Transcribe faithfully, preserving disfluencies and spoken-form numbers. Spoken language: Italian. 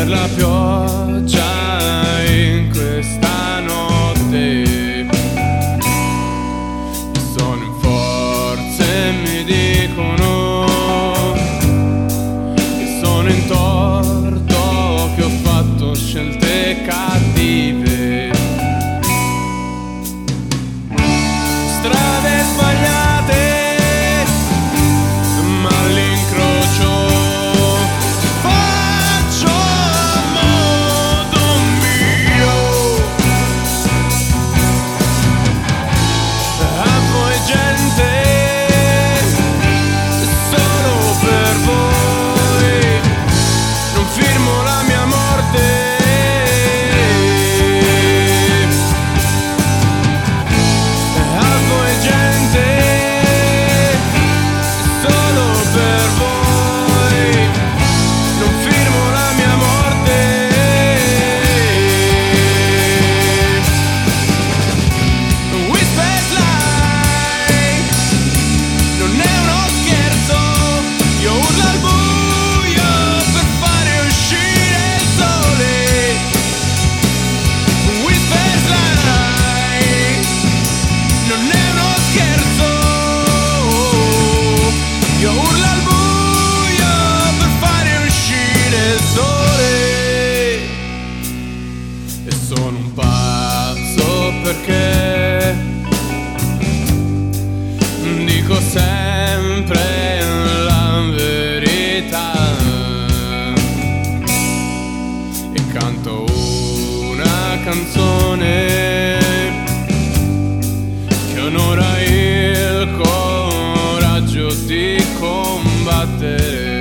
per la pioggia in questa notte. Sono in forza e mi dicono che sono in torto, che ho fatto scelte cattive, strade sbagliate, ma all'incrocio faccio a modo mio. A voi gente, solo per voi non firmo la mia morte. A voi gente, solo per voi non firmo la mia morte. Whisper Line non è uno scherzo, io urlo al buio per fare uscire il sole. Whisper Line non è uno scherzo, io urlo al buio per fare uscire il sole. E sono un pazzo perché dico sempre la verità e canto una canzone che onora il coraggio di combattere.